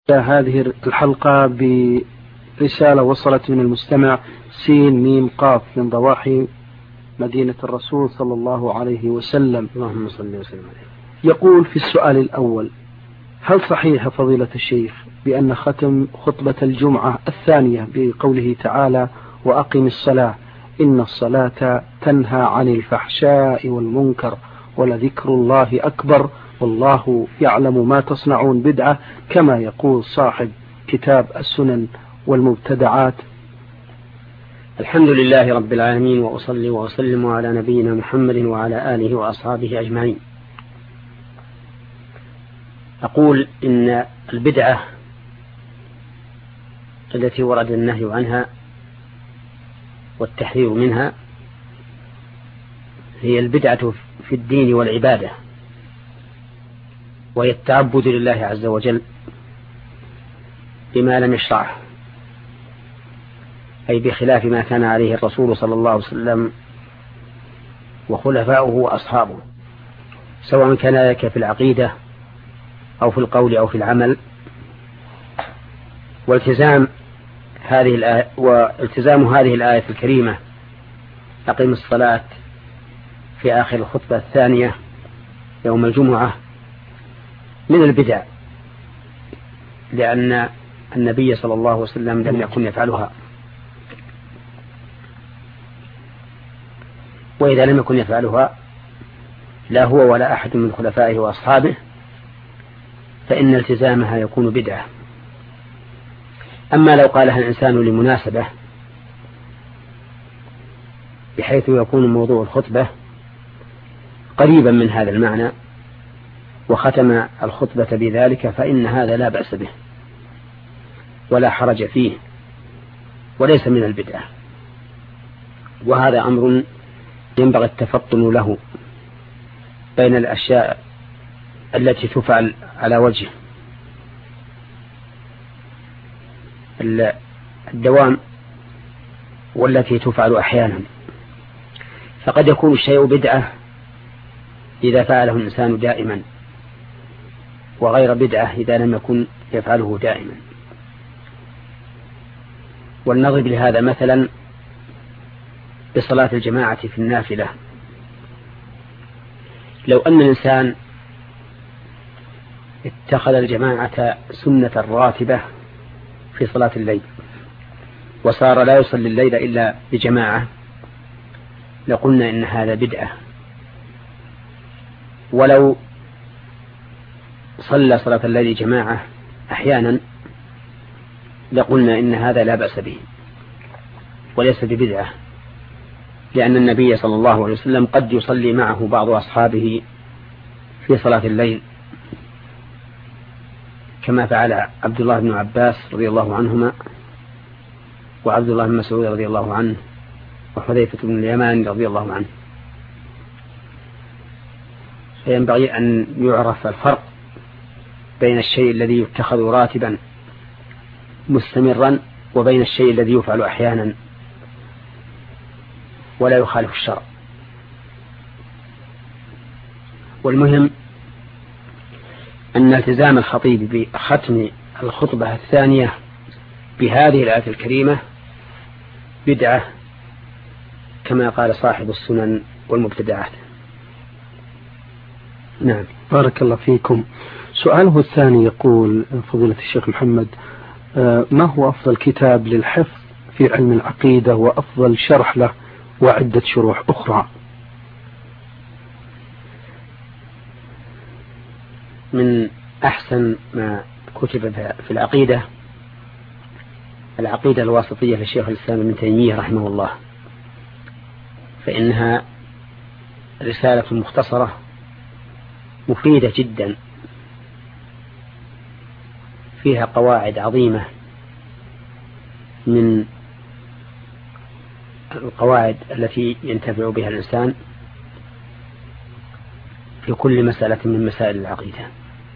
هذه الحلقة برسالة وصلت من المستمع سين ميم قاف من ضواحي مدينة الرسول صلى الله عليه وسلم، اللهم صل وسلم عليه. يقول في السؤال الأول: هل صحيح فضيلة الشيخ بأن ختم خطبة الجمعة الثانية بقوله تعالى وأقم الصلاة إن الصلاة تنهى عن الفحشاء والمنكر ولذكر الله أكبر والله يعلم ما تصنعون بدعة كما يقول صاحب كتاب السنن والمبتدعات؟ الحمد لله رب العالمين، وأصلي وأسلم على نبينا محمد وعلى آله وأصحابه أجمعين. أقول إن البدعة التي ورد النهي عنها والتحذير منها هي البدعة في الدين والعبادة، وهي التعبد لله عز وجل بما لم يشرعه، أي بخلاف ما كان عليه الرسول صلى الله عليه وسلم وخلفاؤه وأصحابه، سواء كان ذلك في العقيدة أو في القول أو في العمل. والتزام هذه الآية الكريمة أقم الصلاة في آخر الخطبة الثانية يوم الجمعة من البدع، لأن النبي صلى الله عليه وسلم لم يكن يفعلها، وإذا لم يكن يفعلها لا هو ولا أحد من خلفائه وأصحابه فإن التزامها يكون بدعة. أما لو قالها الإنسان لمناسبة بحيث يكون موضوع الخطبة قريبا من هذا المعنى وختم الخطبة بذلك فإن هذا لا بأس به ولا حرج فيه وليس من البدعة، وهذا أمر ينبغي التفطن له بين الأشياء التي تفعل على وجه الدوام والتي تفعل أحيانا. فقد يكون الشيء بدعة إذا فعله الإنسان دائما، وغير بدعة إذا لم يكن يفعله دائما. ولنضرب لهذا مثلا بصلاة الجماعة في النافلة. لو أن الإنسان اتخذ الجماعة سنة راتبة في صلاة الليل وصار لا يصلي الليل إلا بجماعة لقلنا إن هذا بدعة. ولو صلى صلاة الليل جماعة أحيانا لقلنا إن هذا لا بأس به وليس ببدعة، لأن النبي صلى الله عليه وسلم قد يصلي معه بعض أصحابه في صلاة الليل كما فعل عبد الله بن عباس رضي الله عنهما وعبد الله بن مسعود رضي الله عنه وحذيفة بن اليمان رضي الله عنه. فينبغي أن يعرف الفرق بين الشيء الذي يتخذ راتبا مستمرا وبين الشيء الذي يفعل أحيانا ولا يخالف الشرع. والمهم أن التزام الخطيب بختم الخطبة الثانية بهذه الآية الكريمة بدعة كما قال صاحب السنن والمبتدعات. نعم، بارك الله فيكم. سؤاله الثاني يقول: فضيلة الشيخ محمد، ما هو أفضل كتاب للحفظ في علم العقيدة وأفضل شرح له وعدة شروح أخرى؟ من أحسن ما كتب في العقيدة الواسطية للشيخ الإسلام ابن تيمية رحمه الله، فإنها رسالة مختصرة مفيدة جدا فيها قواعد عظيمة من القواعد التي ينتفع بها الإنسان في كل مسألة من مسائل العقيدة.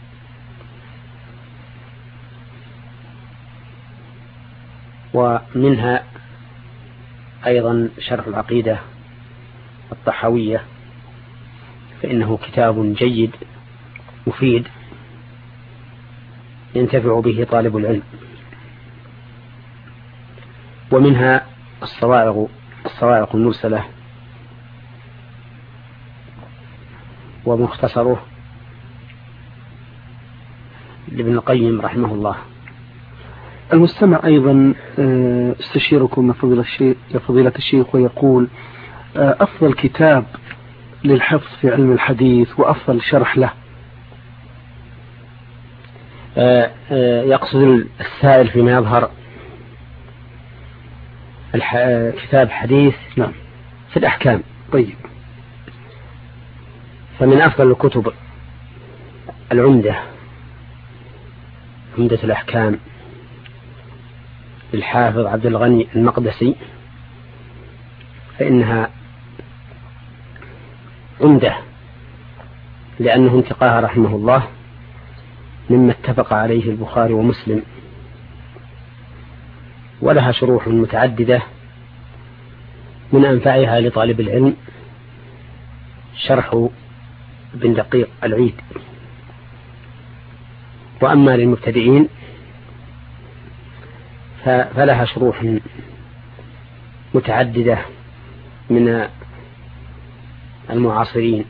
ومنها أيضا شرح العقيدة الطحاوية، فإنه كتاب جيد مفيد ينتفع به طالب العلم. ومنها الصواعق المرسلة ومختصره لابن القيم رحمه الله. المستمع أيضا استشيركم يا فضيلة الشيخ ويقول أفضل كتاب للحفظ في علم الحديث وأفضل شرح له. يقصد السائل فيما يظهر كتاب حديث نعم في الأحكام. طيب. فمن أفضل الكتب عمدة الأحكام للحافظ عبد الغني المقدسي، فإنها عمدة لأنه انتقاها رحمه الله مما اتفق عليه البخاري ومسلم، ولها شروح متعددة، من أنفعها لطالب العلم شرح ابن دقيق العيد. وأما للمبتدئين فلها شروح متعددة من المعاصرين.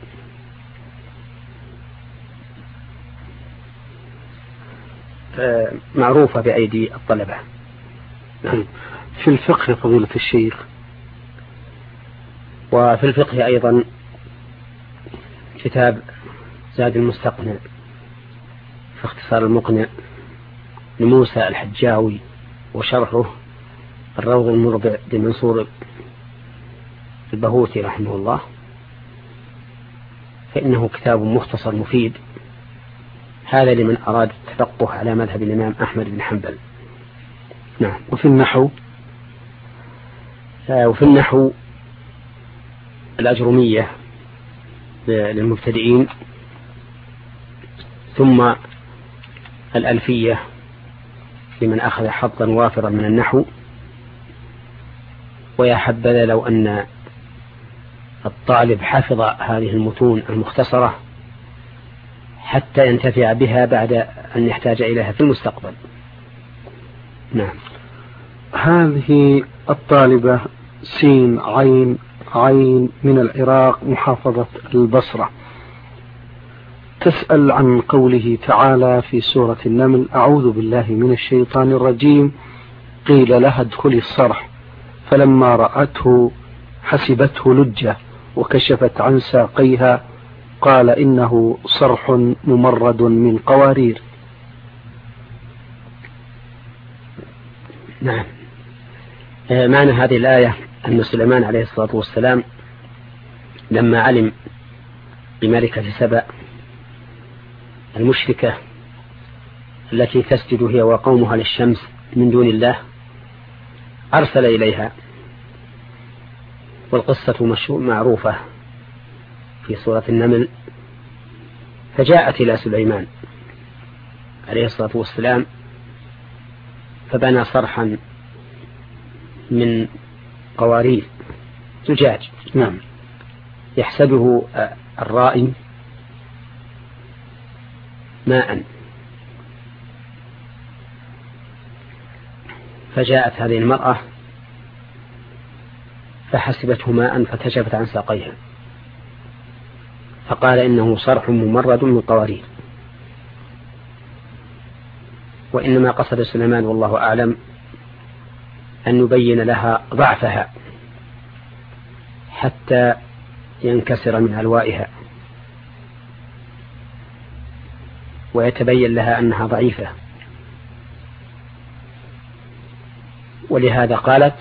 معروفة بأيدي الطلبة. نعم. في الفقه فضيلة الشيخ. وفي الفقه أيضا كتاب زاد المستقنع في اختصار المقنع لموسى الحجاوي، وشرحه الروض المربع لمنصور البهوتي رحمه الله، فإنه كتاب مختصر مفيد، هذا لمن أراد التفقه على مذهب الإمام أحمد بن حنبل. نعم. وفي النحو الأجرمية للمبتدئين، ثم الألفية لمن أخذ حظا وافرا من النحو. ويا حبذا لو أن الطالب حفظ هذه المتون المختصرة حتى ينتفع بها بعد أن يحتاج إليها في المستقبل. نعم. هذه الطالبة سين عين من العراق محافظة البصرة تسأل عن قوله تعالى في سورة النمل: أعوذ بالله من الشيطان الرجيم، قيل لها ادخلي الصرح فلما رأته حسبته لجة وكشفت عن ساقيها قال إنه صرح ممرد من قوارير. نعم. معنى هذه الآية أن سليمان عليه الصلاة والسلام لما علم بملكة سبأ المشركة التي تسجد هي وقومها للشمس من دون الله أرسل إليها، والقصة معروفة في سورة النمل. فجاءت إلى سليمان عليه الصلاة والسلام فبنى صرحا من قوارير زجاج. نعم. يحسبه الرائي ماء، فجاءت هذه المرأة فحسبته ماء فكشفت عن ساقيها فقال إنه صرح ممرد من قوارير. وإنما قصد سليمان والله أعلم أن يبين لها ضعفها حتى ينكسر من ألوائها ويتبين لها أنها ضعيفة، ولهذا قالت: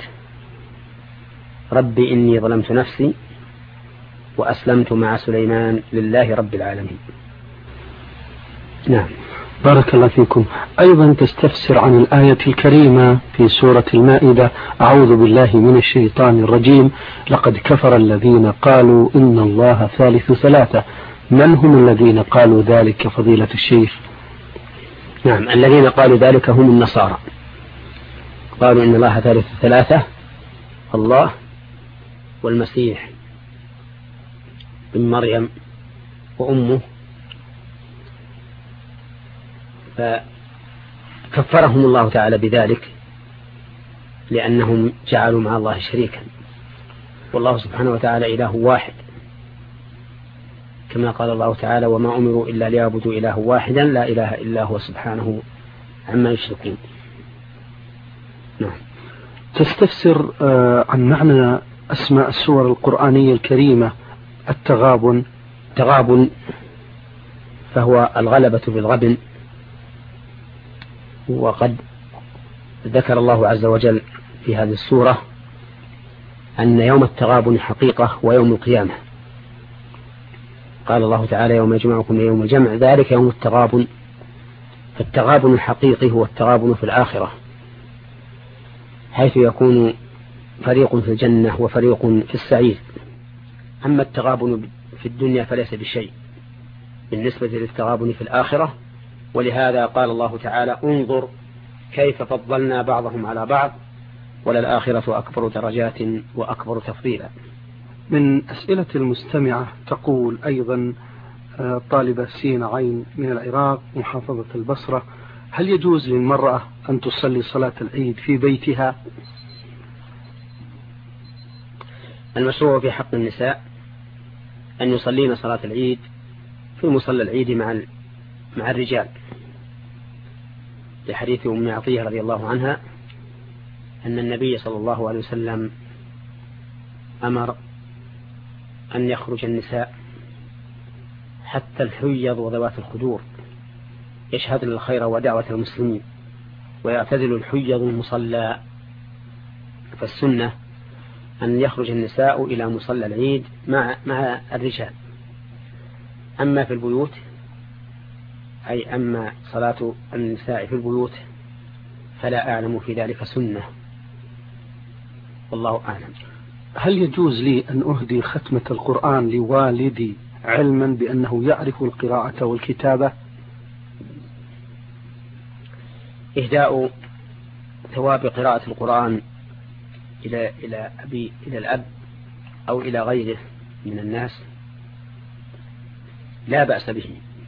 ربي إني ظلمت نفسي وأسلمت مع سليمان لله رب العالمين. نعم. بارك الله فيكم. أيضا تستفسر عن الآية الكريمة في سورة المائدة: أعوذ بالله من الشيطان الرجيم، لقد كفر الذين قالوا إن الله ثالث ثلاثة. من هم الذين قالوا ذلك فضيلة الشيخ؟ نعم، الذين قالوا ذلك هم النصارى، قالوا إن الله ثالث ثلاثة، الله والمسيح بن مريم وأمه. كفرهم الله تعالى بذلك لأنهم جعلوا مع الله شريكا، والله سبحانه وتعالى إله واحد، كما قال الله تعالى: وما أمروا إلا ليعبدوا إله واحدا لا إله إلا هو سبحانه عما يشركون. نعم. تستفسر عن معنى أسماء السور القرآنية الكريمة التغابن. التغابن فهو الغلبة بالغبن، وقد ذكر الله عز وجل في هذه السورة أن يوم التغابن حقيقة ويوم القيامة. قال الله تعالى: يوم يجمعكم ليوم الجمع ذلك يوم التغابن. فالتغابن الحقيقي هو التغابن في الآخرة، حيث يكون فريق في الجنة وفريق في السعير. أما التغابن في الدنيا فليس بشيء بالنسبة للتغابن في الآخرة، ولهذا قال الله تعالى: انظر كيف فضلنا بعضهم على بعض وللآخرة أكبر درجات وأكبر تفضيلا. من أسئلة المستمعة تقول أيضا طالبة سين عين من العراق محافظة البصرة: هل يجوز للمرأة أن تصلي صلاة العيد في بيتها؟ المشروع في حق النساء أن يصلين صلاة العيد في مصلى العيد مع الرجال، لحديث أم عطية رضي الله عنها أن النبي صلى الله عليه وسلم أمر أن يخرج النساء حتى الحيض وذوات الخدور يشهدن الخير ودعوة المسلمين ويعتزل الحيض المصلى. فالسنة أن يخرج النساء إلى مصلى العيد مع الرجال. أما في البيوت، أي أما صلاة النساء في البيوت، فلا أعلم في ذلك سنة، والله أعلم. هل يجوز لي أن أهدي ختمة القرآن لوالدي علما بأنه يعرف القراءة والكتابة؟ إهداء ثواب قراءة القرآن إلى الأب أو إلى غيره من الناس لا بأس به،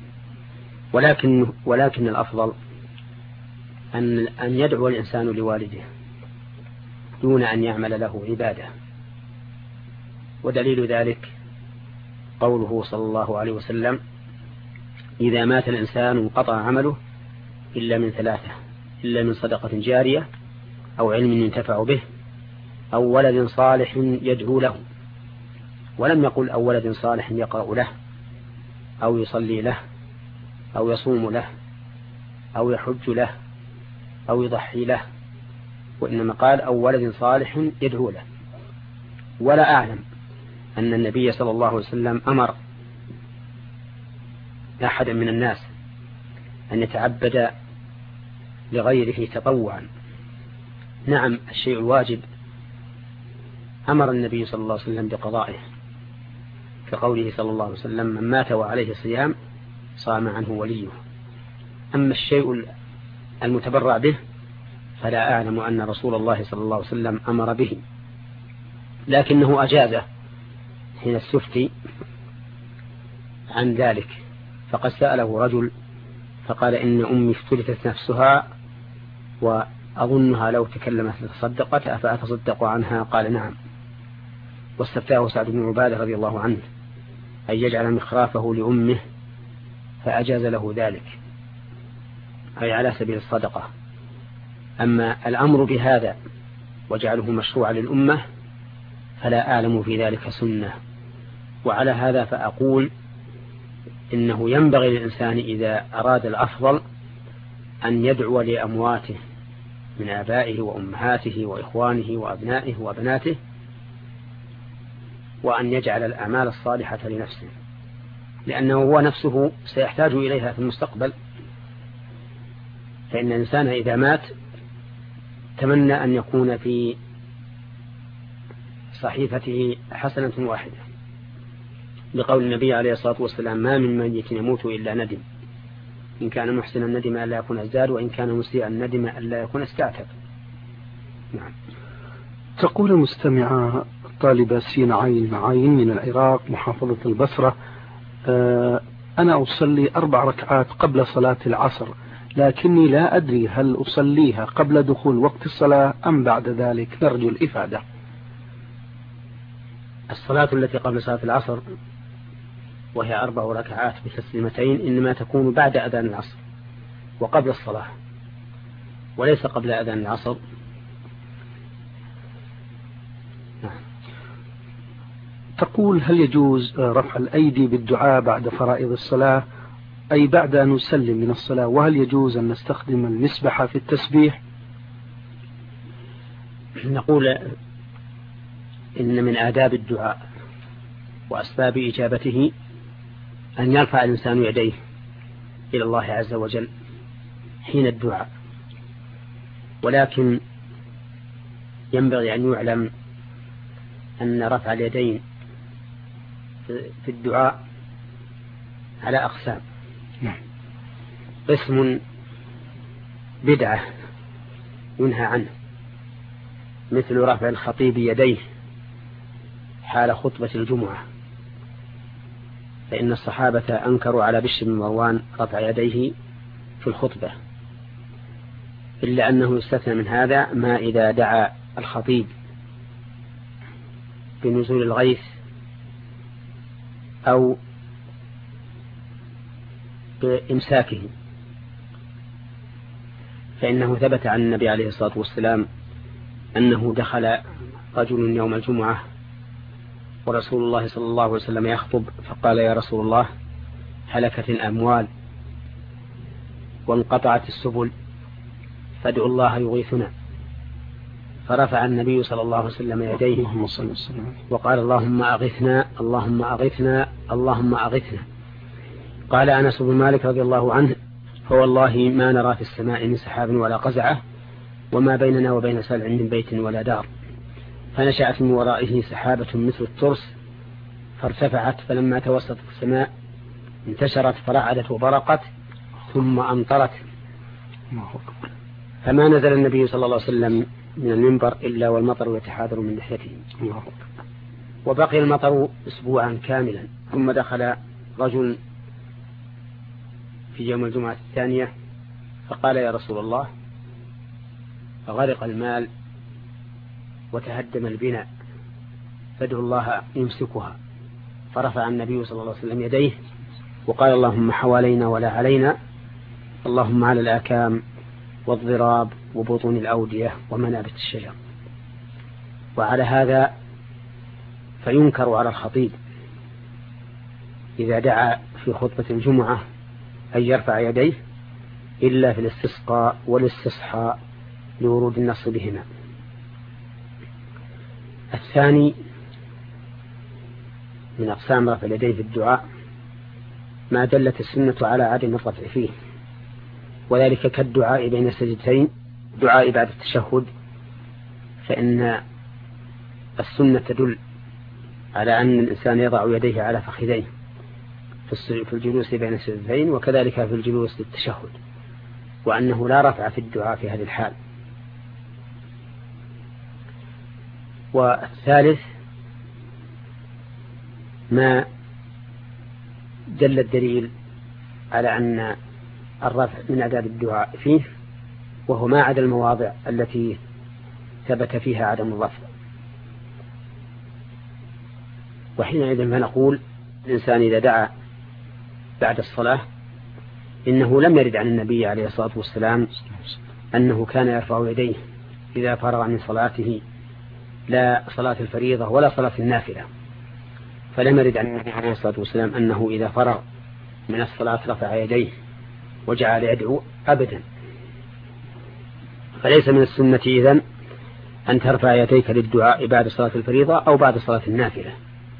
ولكن الأفضل أن يدعو الإنسان لوالده دون أن يعمل له عبادة. ودليل ذلك قوله صلى الله عليه وسلم: إذا مات الإنسان انقطع عمله إلا من ثلاثة: إلا من صدقة جارية أو علم ينتفع به أو ولد صالح يدعو له. ولم يقل أو ولد صالح يقرأ له أو يصلي له أو يصوم له أو يحج له أو يضحي له، وإنما قال أو ولد صالح يدعو له. ولا أعلم أن النبي صلى الله عليه وسلم أمر أحدا من الناس أن يتعبد لغيره تطوعا. نعم، الشيء الواجب أمر النبي صلى الله عليه وسلم بقضائه، كقوله صلى الله عليه وسلم: من مات وعليه صيام صام عنه وليه. أما الشيء المتبرع به فلا أعلم أن رسول الله صلى الله عليه وسلم أمر به، لكنه أجازه حين استفتي عن ذلك، فقد سأله رجل فقال: إن أمي افتلتت نفسها وأظنها لو تكلمت لتصدقت أفأتصدق عنها؟ قال: نعم. واستفتاه سعد بن عبادة رضي الله عنه أن يجعل مخرافه لأمه فأجاز له ذلك، أي على سبيل الصدقة. أما الأمر بهذا وجعله مشروع للأمة فلا أعلم في ذلك سنة. وعلى هذا فأقول إنه ينبغي للإنسان إذا أراد الأفضل أن يدعو لأمواته من آبائه وأمهاته وإخوانه وأبنائه وبناته، وأن يجعل الأعمال الصالحة لنفسه، لأنه هو نفسه سيحتاج إليها في المستقبل. فإن الإنسان إذا مات تمنى أن يكون في صحيفته حسنة واحدة، لقول النبي عليه الصلاة والسلام: ما من ميت يموت إلا ندم، إن كان محسنا ندم ألا يكون ازداد، وإن كان مسيئا ندم ألا يكون استعتب. نعم. تقول المستمعة طالبة سين عين من العراق محافظة البصرة: أنا أصلي 4 ركعات قبل صلاة العصر، لكني لا أدري هل أصليها قبل دخول وقت الصلاة أم بعد ذلك، نرجو الإفادة. الصلاة التي قبل صلاة العصر وهي 4 ركعات بتسليمتين إنما تكون بعد أذان العصر وقبل الصلاة، وليس قبل أذان العصر. تقول هل يجوز رفع الأيدي بالدعاء بعد فرائض الصلاة، أي بعد أن نسلم من الصلاة، وهل يجوز أن نستخدم المسبحة في التسبيح؟ نقول إن من آداب الدعاء وأسباب إجابته أن يرفع الإنسان يديه إلى الله عز وجل حين الدعاء، ولكن ينبغي أن يعلم أن رفع اليدين في الدعاء على أقسام. قسم بدعة ينهى عنه، مثل رفع الخطيب يديه حال خطبة الجمعة، فإن الصحابة أنكروا على بشر بن مروان رفع يديه في الخطبة، إلا أنه يستثنى من هذا ما إذا دعا الخطيب بنزول الغيث أو بإمساكه، فإنه ثبت عن النبي عليه الصلاة والسلام أنه دخل رجل يوم الجمعة ورسول الله صلى الله عليه وسلم يخطب، فقال: يا رسول الله، هلكت الأموال وانقطعت السبل، فادعوا الله يغيثنا. فرفع النبي صلى الله عليه وسلم يديه وقال: اللهم أغثنا، اللهم أغثنا، اللهم أغثنا. قال أنس بن مالك رضي الله عنه: فوالله ما نرى في السماء من سحاب ولا قزعة، وما بيننا وبين سلع من بيت ولا دار، فنشأت من ورائه سحابة مثل الترس فارتفعت، فلما توسطت السماء انتشرت فرعدت وبرقت ثم أمطرت، فما نزل النبي صلى الله عليه وسلم من المنبر إلا والمطر يتحاذر من لحيته. وبقي المطر أسبوعا كاملا، ثم دخل رجل في يوم الجمعة الثانية فقال: يا رسول الله، فغرق المال وتهدم البناء، فادعوا الله يمسكها. فرفع النبي صلى الله عليه وسلم يديه وقال: اللهم حوالينا ولا علينا، اللهم على الآكام والضراب وبطون الأودية ومنابت الشجر. وعلى هذا فينكر على الخطيب إذا دعا في خطبة الجمعة أن يرفع يديه إلا في الاستسقاء والاستصحاء لورود النص بهما. الثاني من أقسام رفع اليدين في الدعاء ما دلت السنة على عدم الرفع فيه، وذلك كالدعاء بين السجدتين، دعاء بعد التشهد، فإن السنة تدل على أن الإنسان يضع يديه على فخذيه في الجلوس بين السجدتين، وكذلك في الجلوس للتشهد، وأنه لا رفع في الدعاء في هذه الحال. والثالث ما دل الدليل على أن الرفع من آداب الدعاء فيه، وهو ما عدا المواضع التي ثبت فيها عدم الرفع. وحينئذ فنقول الإنسان إذا دعا بعد الصلاة إنه لم يرد عن النبي عليه الصلاة والسلام أنه كان يرفع يديه إذا فرغ من صلاته، لا صلاة الفريضة ولا صلاة النافلة، فلم يرد عن النبي عليه الصلاة والسلام أنه إذا فرغ من الصلاة رفع يديه وجعل يدعو أبدا. فليس من السنة إذن أن ترفع يديك للدعاء بعد صلاة الفريضة أو بعد صلاة النافلة،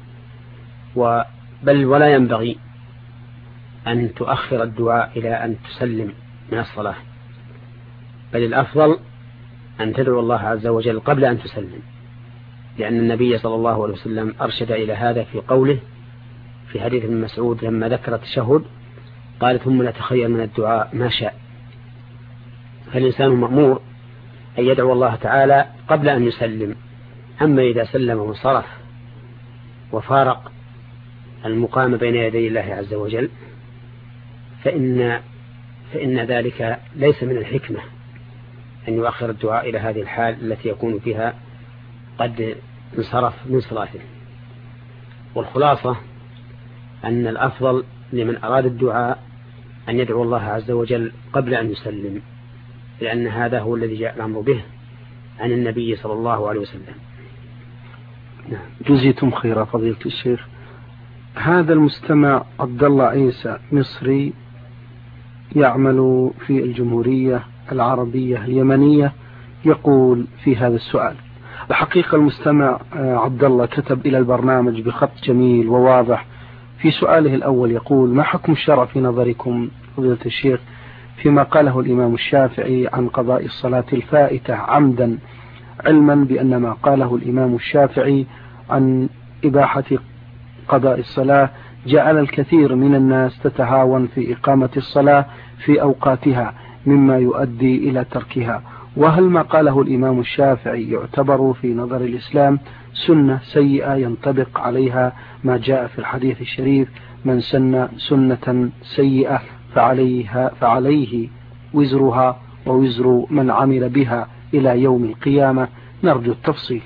بل ولا ينبغي أن تؤخر الدعاء إلى أن تسلم من الصلاة، بل الأفضل أن تدعو الله عز وجل قبل أن تسلم، لأن النبي صلى الله عليه وسلم أرشد إلى هذا في قوله في حديث ابن مسعود لما ذكر التشهد قال: ثم نتخير من الدعاء ما شاء. فالإنسان مأمور أن يدعو الله تعالى قبل أن يسلم. أما إذا سلم وانصرف وفارق المقام بين يدي الله عز وجل فإن ذلك ليس من الحكمة أن يؤخر الدعاء إلى هذه الحال التي يكون فيها قد انصرف من صلاته. والخلاصة أن الأفضل لمن أراد الدعاء أن يدعو الله عز وجل قبل أن يسلم، لأن هذا هو الذي جاء الأمر به عن النبي صلى الله عليه وسلم. نعم. جزيتم خيرا فضيلة الشيخ. هذا المستمع عبد الله عيسى مصري يعمل في الجمهورية العربية اليمنية، يقول في هذا السؤال: الحقيقة المستمع عبد الله كتب إلى البرنامج بخط جميل وواضح. في سؤاله الأول يقول: ما حكم الشرع في نظركم فضيلة الشيخ فيما قاله الإمام الشافعي عن قضاء الصلاة الفائتة عمدا، علما بأن ما قاله الإمام الشافعي عن إباحة قضاء الصلاة جعل الكثير من الناس تتهاون في إقامة الصلاة في أوقاتها مما يؤدي إلى تركها، وهل ما قاله الإمام الشافعي يعتبر في نظر الإسلام سنة سيئة ينطبق عليها ما جاء في الحديث الشريف: من سن سنة سيئة فعليه وزرها ووزر من عمل بها إلى يوم القيامة؟ نرجو التفصيل.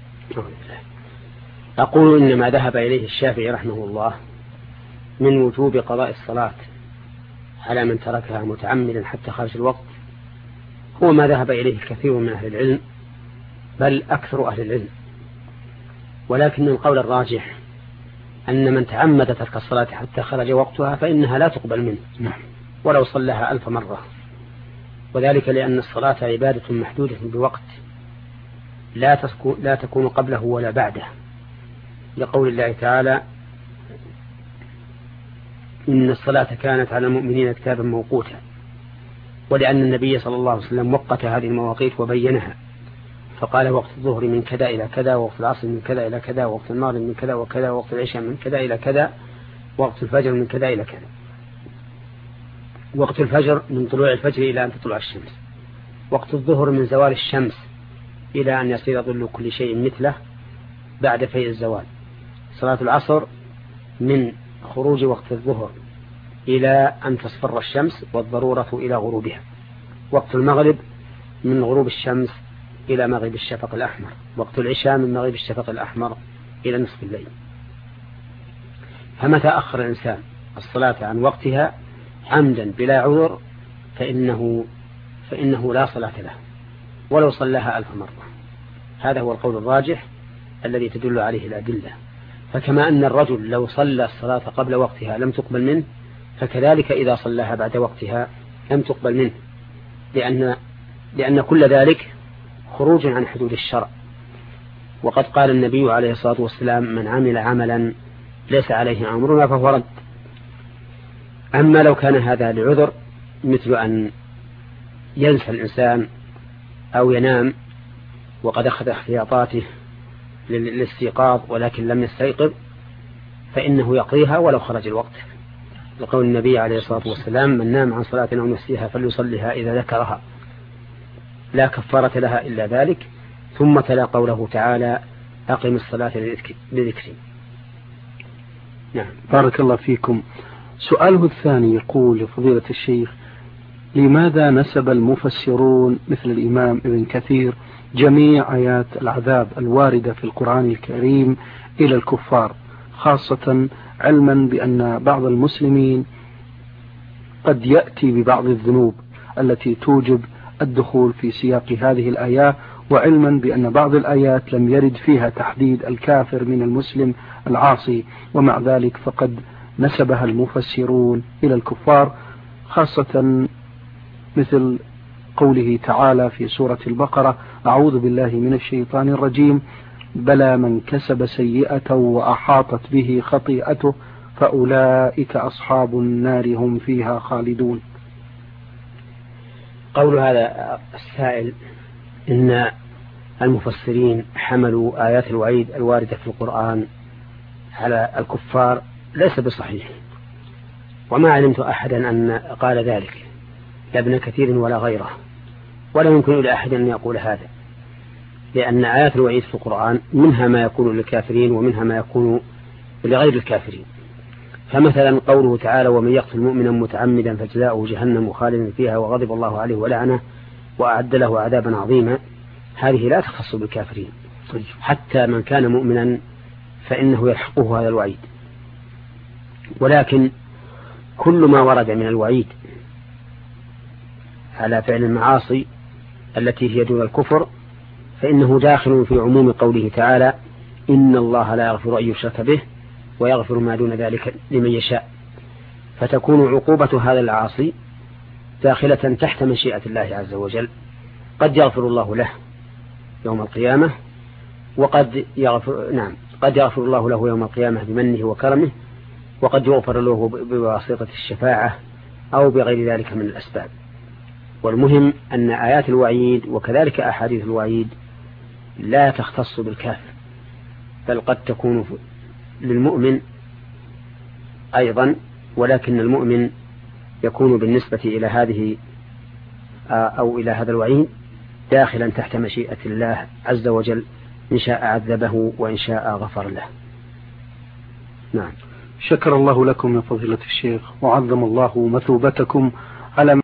أقول إن ما ذهب إليه الشافعي رحمه الله من وجوب قضاء الصلاة على من تركها متعمدا حتى خارج الوقت هو ما ذهب إليه الكثير من أهل العلم، بل أكثر أهل العلم. ولكن القول الراجح أن من تعمد ترك الصلاة حتى خرج وقتها فإنها لا تقبل منه ولو صلىها 1000 مرة، وذلك لأن الصلاة عبادة محدودة بوقت لا تكون قبله ولا بعده، لقول الله تعالى: إن الصلاة كانت على المؤمنين كتابا موقوتا، ولأن النبي صلى الله عليه وسلم وقت هذه المواقيت وبينها، فقال: وقت الظهر من كذا إلى كذا، وقت العصر من كذا إلى كذا، وقت المغرب من كذا وكذا، وقت العشاء من كذا إلى كذا، وقت الفجر من كذا إلى كذا. وقت الفجر من طلوع الفجر إلى أن تطلع الشمس، وقت الظهر من زوال الشمس إلى أن يصير ظل كل شيء مثله بعد فيء الزوال. صلاة العصر من خروج وقت الظهر إلى أن تصفر الشمس والضرورة إلى غروبها. وقت المغرب من غروب الشمس إلى مغرب الشفق الأحمر. وقت العشاء من مغرب الشفق الأحمر إلى نصف الليل. فمتى أخر الإنسان الصلاة عن وقتها عمدا بلا عذر فإنه لا صلاة له ولو صلاها 1000 مرة. هذا هو القول الراجح الذي تدل عليه الأدلة. فكما أن الرجل لو صلى الصلاة قبل وقتها لم تقبل منه، فكذلك إذا صلاها بعد وقتها لم تقبل منه، لأن كل ذلك خروج عن حدود الشرع. وقد قال النبي عليه الصلاة والسلام: من عمل عملا ليس عليه أمرنا فهو رد. أما لو كان هذا لعذر مثل أن ينسى الإنسان أو ينام وقد أخذ احتياطاته للاستيقاظ ولكن لم يستيقظ، فإنه يقضيها ولو خرج الوقت، لقول النبي عليه الصلاة والسلام: من نام عن صلاة أو نسيها فليصليها إذا ذكرها، لا كفارة لها إلا ذلك. ثم تلا قوله تعالى: أقم الصلاة لذكري. نعم. بارك الله فيكم. سؤاله الثاني يقول: فضيلة الشيخ، لماذا نسب المفسرون مثل الإمام ابن كثير جميع آيات العذاب الواردة في القرآن الكريم إلى الكفار، خاصة علما بأن بعض المسلمين قد يأتي ببعض الذنوب التي توجب الدخول في سياق هذه الآيات، وعلما بأن بعض الآيات لم يرد فيها تحديد الكافر من المسلم العاصي، ومع ذلك فقد نسبها المفسرون إلى الكفار، خاصة مثل قوله تعالى في سورة البقرة: أعوذ بالله من الشيطان الرجيم، بلى من كسب سيئة وأحاطت به خطيئته فأولئك أصحاب النار هم فيها خالدون. قول هذا السائل إن المفسرين حملوا آيات الوعيد الواردة في القرآن على الكفار ليس بصحيح، وما علمت أحدا أن قال ذلك، لا ابن كثير ولا غيره، ولا يمكن لأحد أن يقول هذا، لأن آيات الوعيد في القرآن منها ما يكون للكافرين ومنها ما يكون لغير الكافرين، فمثلا قوله تعالى ومن يقتل مؤمنا متعمدا فجزاؤه جهنم خالدا فيها وغضب الله عليه ولعنه وأعد له عذابا عظيما، هذه لا تخص بالكافرين، حتى من كان مؤمنا فإنه يلحقه هذا الوعيد. ولكن كل ما ورد من الوعيد على فعل المعاصي التي هي دون الكفر فإنه داخل في عموم قوله تعالى إن الله لا يغفر أن يشرك به ويغفر ما دون ذلك لمن يشاء، فتكون عقوبة هذا العاصي داخلة تحت مشيئة الله عز وجل، قد يغفر الله له يوم القيامة وقد يغفر الله له يوم القيامة بمنه وكرمه، وقد يغفر له بواسطة الشفاعة أو بغير ذلك من الأسباب. والمهم أن آيات الوعيد وكذلك أحاديث الوعيد لا تختص بالكافر، بل قد تكون للمؤمن أيضا، ولكن المؤمن يكون بالنسبة إلى هذه أو إلى هذا الوعيد داخلا تحت مشيئة الله عز وجل، إن شاء عذبه وإن شاء غفر له. نعم. شكر الله لكم يا فضيلة الشيخ، وعظم الله مثوبتكم على